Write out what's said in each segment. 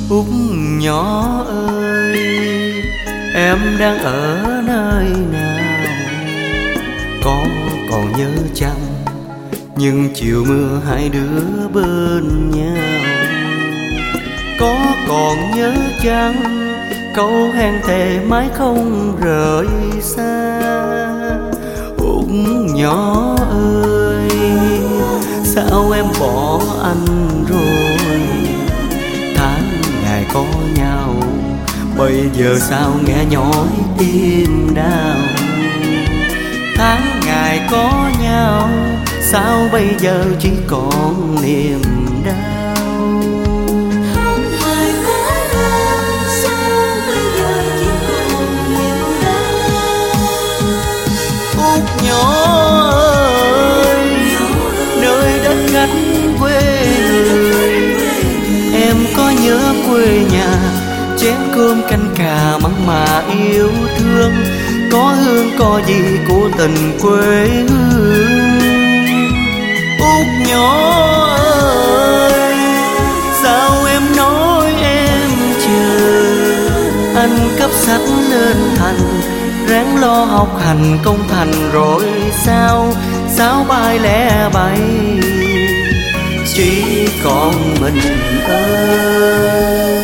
Út nhỏ ơi, em đang ở nơi nào? Có còn nhớ chăng những chiều mưa hai đứa bên nhau? Có còn nhớ chăng câu hẹn thề mãi không rời xa? Út nhỏ ơi, sao em bỏ anh rồi? Tháng ngày có nhau, bây giờ sao nghe nhói tim đau? Tháng ngày có nhau, sao bây giờ chỉ còn niềm đau? Tháng ngày có nhau, sao bây giờ chỉ còn niềm đau? Út nhỏ ơi, nơi đất khách quê người, em có nhớ quê nhà? Chén cơm canh cà mặn mà yêu thương, có hương có gì của tình quê hương. Út nhỏ ơi, sao em nói em chờ? Anh cấp sách lên thành, ráng lo học hành công thành rồi sao? Sao bay lẻ bay, chỉ còn mình ơi.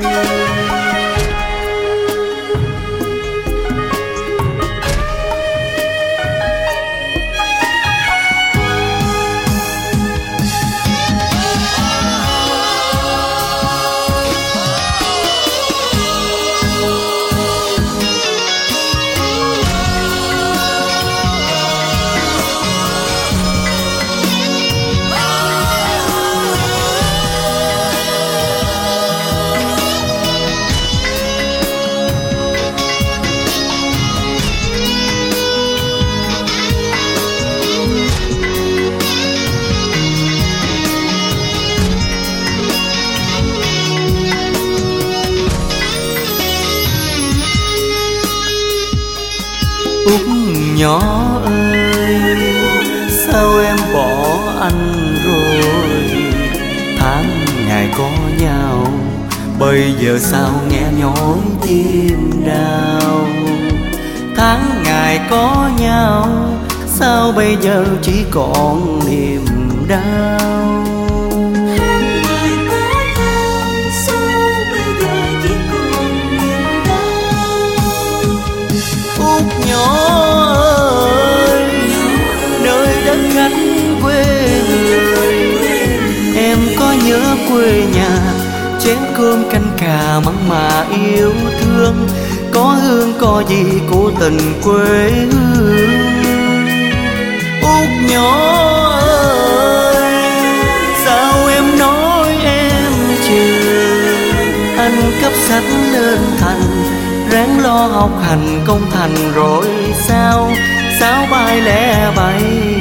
Út nhỏ ơi, sao em bỏ anh rồi? Tháng ngày có nhau, bây giờ sao nghe nhói tim đau? Tháng ngày có nhau, sao bây giờ chỉ còn niềm đau? Tháng ngày có nhau, sao bây giờ chỉ còn niềm đau? Út nhỏ ơi, nơi đất khách quê người, em có nhớ quê nhà? Chén cơm canh cà mặn mà yêu thương, có hương có gì của tình quê hương. Út nhỏ ơi, sao em nói em chờ? Anh cấp sách lên thành, ráng lo học hành công thành rồi sao? Sao bay lẻ bay,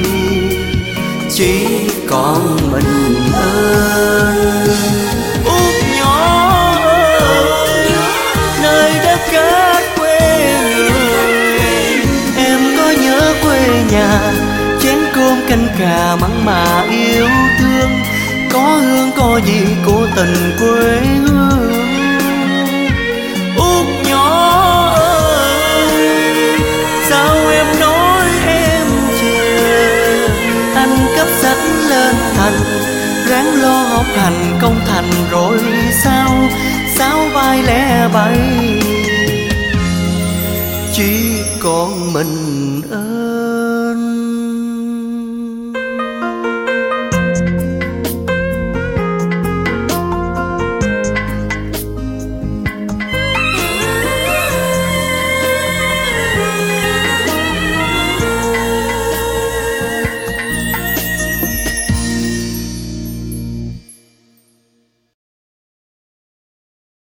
chỉ còn mình ơi. Út nhỏ ơi, nơi đất cát quê người, em có nhớ quê nhà? Chén cơm canh cà mặn mà yêu thương, có hương có gì của tình quê hương. Út nhỏ ơi, sao em nói em chờ? Anh cấp sách lên thành, ráng lo học hành công thành rồi sao? Sao bay lẻ bay, chỉ còn mình ơi.